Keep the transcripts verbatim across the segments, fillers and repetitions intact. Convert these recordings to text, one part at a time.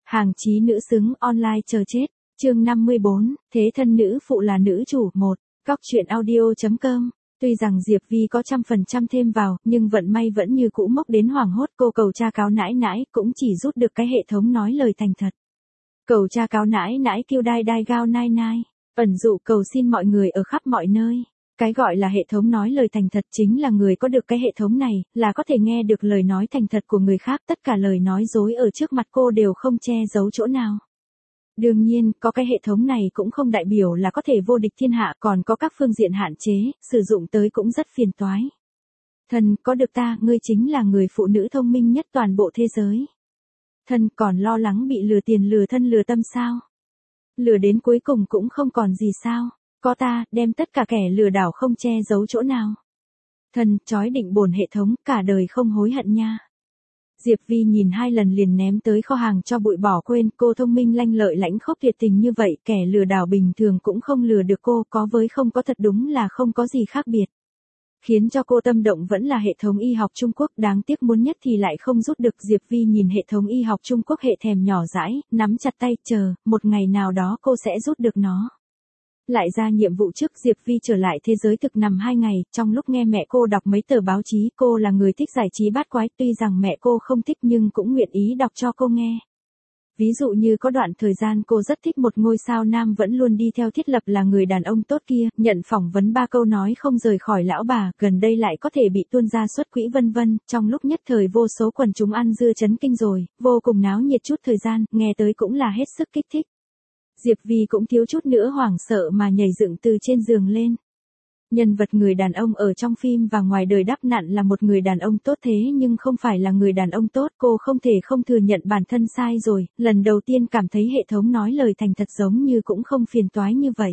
Hàng chí nữ xứng online chờ chết. Chương năm mươi bốn, thế thân nữ phụ là nữ chủ. Một. Góc truyện audio.com. Tuy rằng Diệp Vi có trăm phần trăm thêm vào, nhưng vận may vẫn như cũ mốc đến hoảng hốt. Cô cầu cha cáo nãi nãi, cũng chỉ rút được cái hệ thống nói lời thành thật. Cầu cha cáo nãi nãi kêu đai đai gao nai nai. Ẩn dụ cầu xin mọi người ở khắp mọi nơi. Cái gọi là hệ thống nói lời thành thật chính là người có được cái hệ thống này, là có thể nghe được lời nói thành thật của người khác. Tất cả lời nói dối ở trước mặt cô đều không che giấu chỗ nào. Đương nhiên, có cái hệ thống này cũng không đại biểu là có thể vô địch thiên hạ, còn có các phương diện hạn chế, sử dụng tới cũng rất phiền toái. Thần, có được ta, ngươi chính là người phụ nữ thông minh nhất toàn bộ thế giới. Thần, còn lo lắng bị lừa tiền lừa thân lừa tâm sao? Lừa đến cuối cùng cũng không còn gì sao? Có ta, đem tất cả kẻ lừa đảo không che giấu chỗ nào. Thần, chói định bổn hệ thống, cả đời không hối hận nha. Diệp Vi nhìn hai lần liền ném tới kho hàng cho bụi bỏ quên. Cô thông minh lanh lợi lãnh khốc tuyệt tình như vậy, kẻ lừa đảo bình thường cũng không lừa được cô, có với không có thật đúng là không có gì khác biệt. Khiến cho cô tâm động vẫn là hệ thống y học Trung Quốc, đáng tiếc muốn nhất thì lại không rút được. Diệp Vi nhìn hệ thống y học Trung Quốc hệ thèm nhỏ dãi, nắm chặt tay, chờ, một ngày nào đó cô sẽ rút được nó. Lại ra nhiệm vụ trước, Diệp Vi trở lại thế giới thực nằm hai ngày, trong lúc nghe mẹ cô đọc mấy tờ báo chí. Cô là người thích giải trí bát quái, tuy rằng mẹ cô không thích nhưng cũng nguyện ý đọc cho cô nghe. Ví dụ như có đoạn thời gian cô rất thích một ngôi sao nam vẫn luôn đi theo thiết lập là người đàn ông tốt kia, nhận phỏng vấn ba câu nói không rời khỏi lão bà, gần đây lại có thể bị tuôn ra xuất quỹ vân vân, trong lúc nhất thời vô số quần chúng ăn dưa chấn kinh rồi, vô cùng náo nhiệt chút thời gian, nghe tới cũng là hết sức kích thích. Diệp Vi cũng thiếu chút nữa hoảng sợ mà nhảy dựng từ trên giường lên. Nhân vật người đàn ông ở trong phim và ngoài đời đắp nặn là một người đàn ông tốt thế nhưng không phải là người đàn ông tốt. Cô không thể không thừa nhận bản thân sai rồi, lần đầu tiên cảm thấy hệ thống nói lời thành thật giống như cũng không phiền toái như vậy.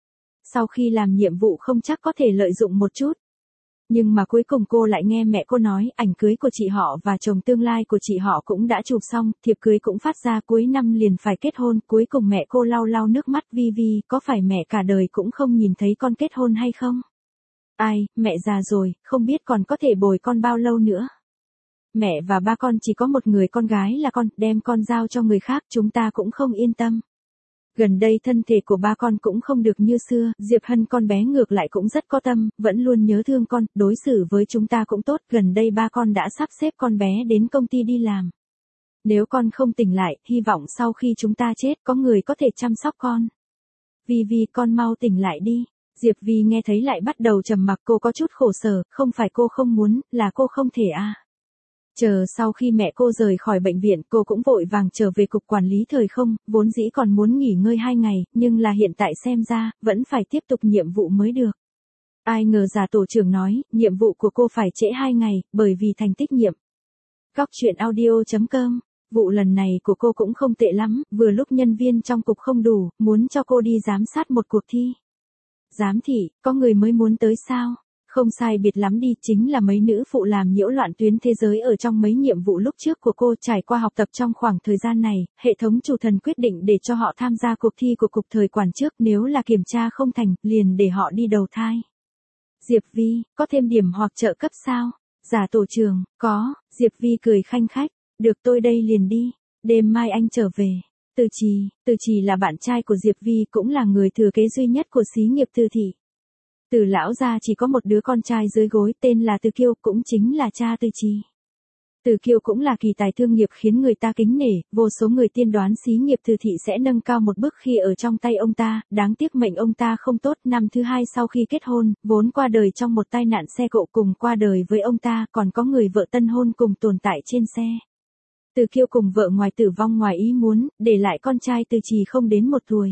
Sau khi làm nhiệm vụ không chắc có thể lợi dụng một chút. Nhưng mà cuối cùng cô lại nghe mẹ cô nói, ảnh cưới của chị họ và chồng tương lai của chị họ cũng đã chụp xong, thiệp cưới cũng phát ra, cuối năm liền phải kết hôn. Cuối cùng mẹ cô lau lau nước mắt, Vi Vi, có phải mẹ cả đời cũng không nhìn thấy con kết hôn hay không? Ai, mẹ già rồi, không biết còn có thể bồi con bao lâu nữa. Mẹ và ba con chỉ có một người con gái là con, đem con giao cho người khác, chúng ta cũng không yên tâm. Gần đây thân thể của ba con cũng không được như xưa, Diệp Hân con bé ngược lại cũng rất có tâm, vẫn luôn nhớ thương con, đối xử với chúng ta cũng tốt, gần đây ba con đã sắp xếp con bé đến công ty đi làm. Nếu con không tỉnh lại, hy vọng sau khi chúng ta chết có người có thể chăm sóc con. Vi Vi, con mau tỉnh lại đi. Diệp Vi nghe thấy lại bắt đầu trầm mặc, cô có chút khổ sở, không phải cô không muốn, là cô không thể à. Chờ sau khi mẹ cô rời khỏi bệnh viện, cô cũng vội vàng trở về cục quản lý thời không, vốn dĩ còn muốn nghỉ ngơi hai ngày, nhưng là hiện tại xem ra, vẫn phải tiếp tục nhiệm vụ mới được. Ai ngờ giả tổ trưởng nói, nhiệm vụ của cô phải trễ hai ngày, bởi vì thành tích nhiệm. Góc truyện audio.com. Vụ lần này của cô cũng không tệ lắm, vừa lúc nhân viên trong cục không đủ, muốn cho cô đi giám sát một cuộc thi. Giám thị, có người mới muốn tới sao? Không sai biệt lắm đi, chính là mấy nữ phụ làm nhiễu loạn tuyến thế giới ở trong mấy nhiệm vụ lúc trước của cô. Trải qua học tập trong khoảng thời gian này, hệ thống chủ thần quyết định để cho họ tham gia cuộc thi của cục thời quản trước, nếu là kiểm tra không thành, liền để họ đi đầu thai. Diệp Vi, có thêm điểm hoặc trợ cấp sao? Giả tổ trưởng, có. Diệp Vi cười khanh khách, được tôi đây liền đi, đêm mai anh trở về. Từ Trì, Từ Trì là bạn trai của Diệp Vi, cũng là người thừa kế duy nhất của xí nghiệp Từ thị. Từ lão gia chỉ có một đứa con trai dưới gối, tên là Từ Kiêu, cũng chính là cha Từ Trì. Từ Kiêu cũng là kỳ tài thương nghiệp khiến người ta kính nể, vô số người tiên đoán xí nghiệp Từ thị sẽ nâng cao một bước khi ở trong tay ông ta, đáng tiếc mệnh ông ta không tốt. Năm thứ hai sau khi kết hôn, vốn qua đời trong một tai nạn xe cộ, cùng qua đời với ông ta còn có người vợ tân hôn cùng tồn tại trên xe. Từ Kiêu cùng vợ ngoài tử vong ngoài ý muốn, để lại con trai Từ Trì không đến một tuổi.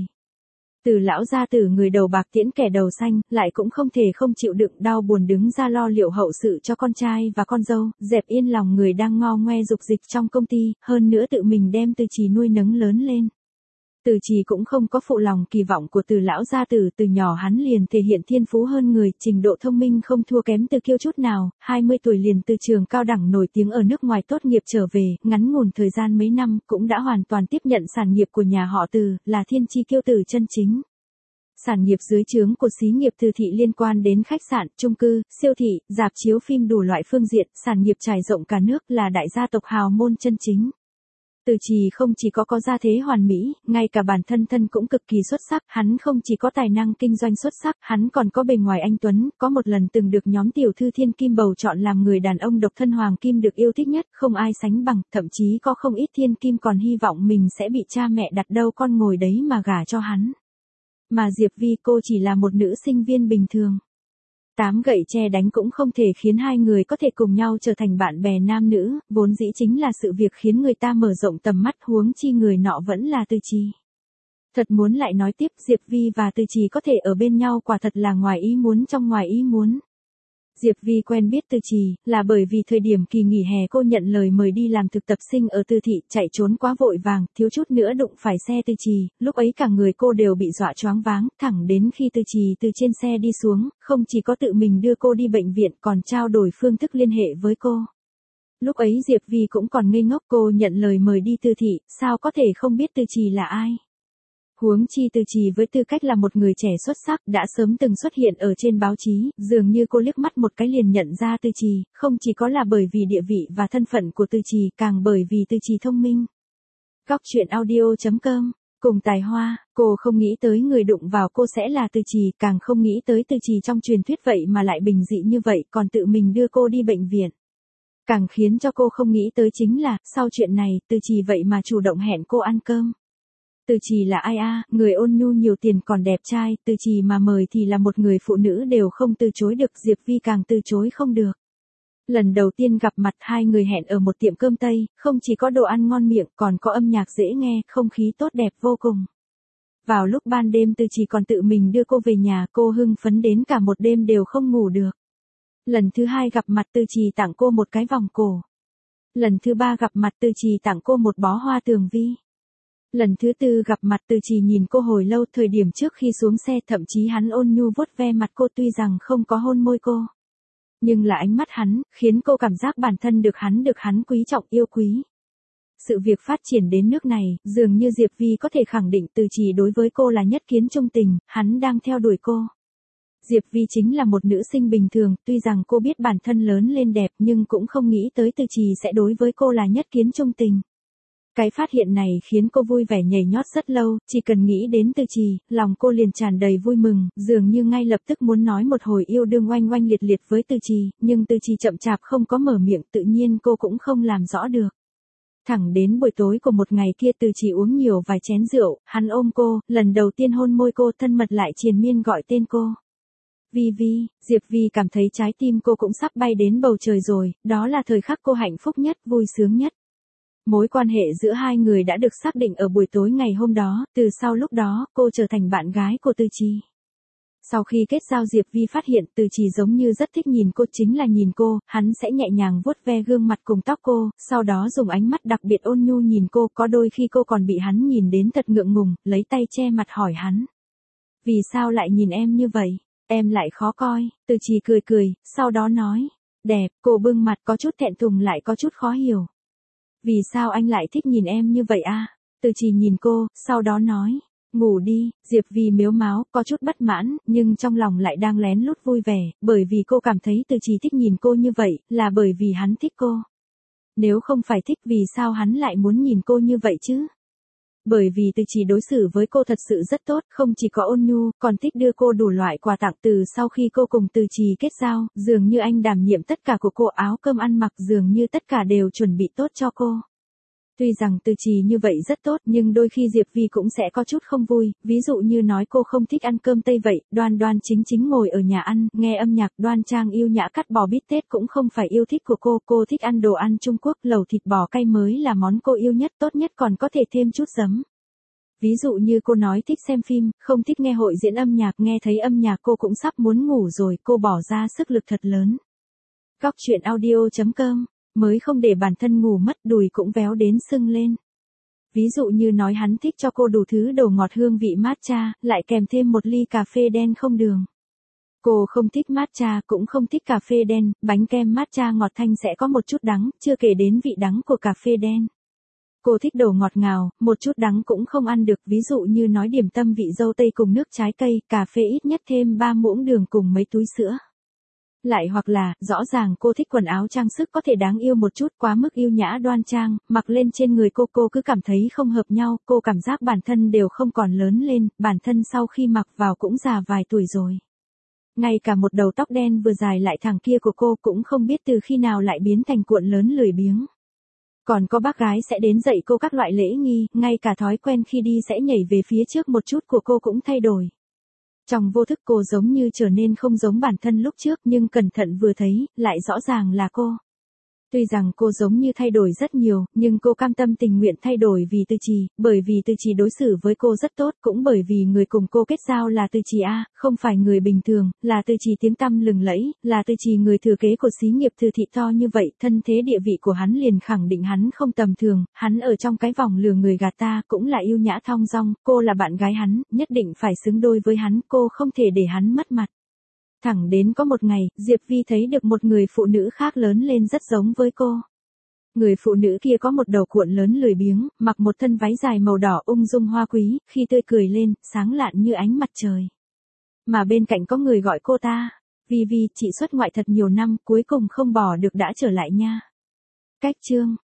Từ lão gia tử người đầu bạc tiễn kẻ đầu xanh, lại cũng không thể không chịu đựng đau buồn đứng ra lo liệu hậu sự cho con trai và con dâu, dẹp yên lòng người đang ngo ngoe dục dịch trong công ty, hơn nữa tự mình đem Từ Trì nuôi nấng lớn lên. Từ Trì cũng không có phụ lòng kỳ vọng của Từ lão gia tử, từ nhỏ hắn liền thể hiện thiên phú hơn người, trình độ thông minh không thua kém Từ Kiêu chút nào, hai mươi tuổi liền từ trường cao đẳng nổi tiếng ở nước ngoài tốt nghiệp trở về, ngắn ngủn thời gian mấy năm cũng đã hoàn toàn tiếp nhận sản nghiệp của nhà họ Từ, là thiên chi kiêu tử chân chính. Sản nghiệp dưới trướng của xí nghiệp Từ thị liên quan đến khách sạn, chung cư, siêu thị, rạp chiếu phim đủ loại phương diện, sản nghiệp trải rộng cả nước, là đại gia tộc hào môn chân chính. Từ Trì không chỉ có có gia thế hoàn mỹ, ngay cả bản thân thân cũng cực kỳ xuất sắc, hắn không chỉ có tài năng kinh doanh xuất sắc, hắn còn có bề ngoài anh tuấn, có một lần từng được nhóm tiểu thư thiên kim bầu chọn làm người đàn ông độc thân hoàng kim được yêu thích nhất, không ai sánh bằng, thậm chí có không ít thiên kim còn hy vọng mình sẽ bị cha mẹ đặt đâu con ngồi đấy mà gả cho hắn. Mà Diệp Vi cô chỉ là một nữ sinh viên bình thường. Tám gậy tre đánh cũng không thể khiến hai người có thể cùng nhau trở thành bạn bè nam nữ, vốn dĩ chính là sự việc khiến người ta mở rộng tầm mắt, huống chi người nọ vẫn là Từ Trì. Thật muốn lại nói tiếp, Diệp Vi và Từ Trì có thể ở bên nhau quả thật là ngoài ý muốn trong ngoài ý muốn. Diệp Vi quen biết Từ Trì, là bởi vì thời điểm kỳ nghỉ hè cô nhận lời mời đi làm thực tập sinh ở Từ thị, chạy trốn quá vội vàng, thiếu chút nữa đụng phải xe Từ Trì, lúc ấy cả người cô đều bị dọa choáng váng, thẳng đến khi Từ Trì từ trên xe đi xuống, không chỉ có tự mình đưa cô đi bệnh viện còn trao đổi phương thức liên hệ với cô. Lúc ấy Diệp Vi cũng còn ngây ngốc, cô nhận lời mời đi Từ thị, sao có thể không biết Từ Trì là ai. Huống chi Từ Trì với tư cách là một người trẻ xuất sắc đã sớm từng xuất hiện ở trên báo chí, dường như cô liếc mắt một cái liền nhận ra Từ Trì, không chỉ có là bởi vì địa vị và thân phận của Từ Trì, càng bởi vì Từ Trì thông minh. Góc truyện audio chấm com, cùng tài hoa, cô không nghĩ tới người đụng vào cô sẽ là Từ Trì, càng không nghĩ tới Từ Trì trong truyền thuyết vậy mà lại bình dị như vậy, còn tự mình đưa cô đi bệnh viện. Càng khiến cho cô không nghĩ tới chính là, sau chuyện này, Từ Trì vậy mà chủ động hẹn cô ăn cơm. Từ Trì là ai a, à? Người ôn nhu nhiều tiền còn đẹp trai, Từ Trì mà mời thì là một người phụ nữ đều không từ chối được, Diệp Vi càng từ chối không được. Lần đầu tiên gặp mặt hai người hẹn ở một tiệm cơm Tây, không chỉ có đồ ăn ngon miệng còn có âm nhạc dễ nghe, không khí tốt đẹp vô cùng. Vào lúc ban đêm Từ Trì còn tự mình đưa cô về nhà, cô hưng phấn đến cả một đêm đều không ngủ được. Lần thứ hai gặp mặt Từ Trì tặng cô một cái vòng cổ. Lần thứ ba gặp mặt Từ Trì tặng cô một bó hoa tường vi. Lần thứ tư gặp mặt Từ Trì nhìn cô hồi lâu, thời điểm trước khi xuống xe thậm chí hắn ôn nhu vuốt ve mặt cô tuy rằng không có hôn môi cô. Nhưng là ánh mắt hắn, khiến cô cảm giác bản thân được hắn được hắn quý trọng yêu quý. Sự việc phát triển đến nước này, dường như Diệp Vi có thể khẳng định Từ Trì đối với cô là nhất kiến trung tình, hắn đang theo đuổi cô. Diệp Vi chính là một nữ sinh bình thường, tuy rằng cô biết bản thân lớn lên đẹp nhưng cũng không nghĩ tới Từ Trì sẽ đối với cô là nhất kiến trung tình. Cái phát hiện này khiến cô vui vẻ nhảy nhót rất lâu, chỉ cần nghĩ đến Từ Trì, lòng cô liền tràn đầy vui mừng, dường như ngay lập tức muốn nói một hồi yêu đương oanh oanh liệt liệt với Từ Trì, nhưng Từ Trì chậm chạp không có mở miệng, tự nhiên cô cũng không làm rõ được. Thẳng đến buổi tối của một ngày kia Từ Trì uống nhiều vài chén rượu, hắn ôm cô, lần đầu tiên hôn môi cô, thân mật lại triền miên gọi tên cô. Vi Vi, Diệp Vi cảm thấy trái tim cô cũng sắp bay đến bầu trời rồi, đó là thời khắc cô hạnh phúc nhất, vui sướng nhất. Mối quan hệ giữa hai người đã được xác định ở buổi tối ngày hôm đó, từ sau lúc đó, cô trở thành bạn gái của Từ Trì. Sau khi kết giao Diệp Vi phát hiện Từ Trì giống như rất thích nhìn cô, chính là nhìn cô, hắn sẽ nhẹ nhàng vuốt ve gương mặt cùng tóc cô, sau đó dùng ánh mắt đặc biệt ôn nhu nhìn cô, có đôi khi cô còn bị hắn nhìn đến thật ngượng ngùng, lấy tay che mặt hỏi hắn. Vì sao lại nhìn em như vậy, em lại khó coi, Từ Trì cười cười, sau đó nói, đẹp, cô bưng mặt có chút thẹn thùng lại có chút khó hiểu. Vì sao anh lại thích nhìn em như vậy a? À? Từ Trì nhìn cô, sau đó nói, ngủ đi, Diệp Vi mếu máo, có chút bất mãn, nhưng trong lòng lại đang lén lút vui vẻ, bởi vì cô cảm thấy Từ Trì thích nhìn cô như vậy, là bởi vì hắn thích cô. Nếu không phải thích vì sao hắn lại muốn nhìn cô như vậy chứ? Bởi vì Từ Trì đối xử với cô thật sự rất tốt, không chỉ có ôn nhu, còn thích đưa cô đủ loại quà tặng. Từ sau khi cô cùng Từ Trì kết giao, dường như anh đảm nhiệm tất cả của cô, áo cơm ăn mặc dường như tất cả đều chuẩn bị tốt cho cô. Tuy rằng Từ Trì như vậy rất tốt, nhưng đôi khi Diệp Vi cũng sẽ có chút không vui, ví dụ như nói cô không thích ăn cơm Tây vậy, đoan đoan chính chính ngồi ở nhà ăn, nghe âm nhạc, đoan trang yêu nhã cắt bò bít tết cũng không phải yêu thích của cô, cô thích ăn đồ ăn Trung Quốc, lẩu thịt bò cay mới là món cô yêu nhất, tốt nhất còn có thể thêm chút giấm. Ví dụ như cô nói thích xem phim, không thích nghe hội diễn âm nhạc, nghe thấy âm nhạc cô cũng sắp muốn ngủ rồi, cô bỏ ra sức lực thật lớn. Góc truyện audio chấm com, mới không để bản thân ngủ mất, đùi cũng véo đến sưng lên. Ví dụ như nói hắn thích cho cô đủ thứ đồ ngọt hương vị matcha, lại kèm thêm một ly cà phê đen không đường. Cô không thích matcha, cũng không thích cà phê đen, bánh kem matcha ngọt thanh sẽ có một chút đắng, chưa kể đến vị đắng của cà phê đen. Cô thích đồ ngọt ngào, một chút đắng cũng không ăn được, ví dụ như nói điểm tâm vị dâu tây cùng nước trái cây, cà phê ít nhất thêm ba muỗng đường cùng mấy túi sữa. Lại hoặc là, rõ ràng cô thích quần áo trang sức có thể đáng yêu một chút, quá mức yêu nhã đoan trang, mặc lên trên người cô cô cứ cảm thấy không hợp nhau, cô cảm giác bản thân đều không còn lớn lên, bản thân sau khi mặc vào cũng già vài tuổi rồi. Ngay cả một đầu tóc đen vừa dài lại thẳng kia của cô cũng không biết từ khi nào lại biến thành cuộn lớn lười biếng. Còn có bác gái sẽ đến dạy cô các loại lễ nghi, ngay cả thói quen khi đi sẽ nhảy về phía trước một chút của cô cũng thay đổi. Trong vô thức cô giống như trở nên không giống bản thân lúc trước nhưng cẩn thận vừa thấy, lại rõ ràng là cô. Tuy rằng cô giống như thay đổi rất nhiều, nhưng cô cam tâm tình nguyện thay đổi vì Từ Trì, bởi vì Từ Trì đối xử với cô rất tốt, cũng bởi vì người cùng cô kết giao là Từ Trì A, không phải người bình thường, là Từ Trì tiếng tăm lừng lẫy, là Từ Trì người thừa kế của xí nghiệp Từ thị to như vậy, thân thế địa vị của hắn liền khẳng định hắn không tầm thường, hắn ở trong cái vòng lừa người gạt ta cũng là yêu nhã thong dong, cô là bạn gái hắn, nhất định phải xứng đôi với hắn, cô không thể để hắn mất mặt. Thẳng đến có một ngày, Diệp Vi thấy được một người phụ nữ khác lớn lên rất giống với cô. Người phụ nữ kia có một đầu cuộn lớn lười biếng, mặc một thân váy dài màu đỏ ung dung hoa quý, khi tươi cười lên, sáng lạn như ánh mặt trời. Mà bên cạnh có người gọi cô ta, Vi Vi, chị xuất ngoại thật nhiều năm, cuối cùng không bỏ được đã trở lại nha. Cách chương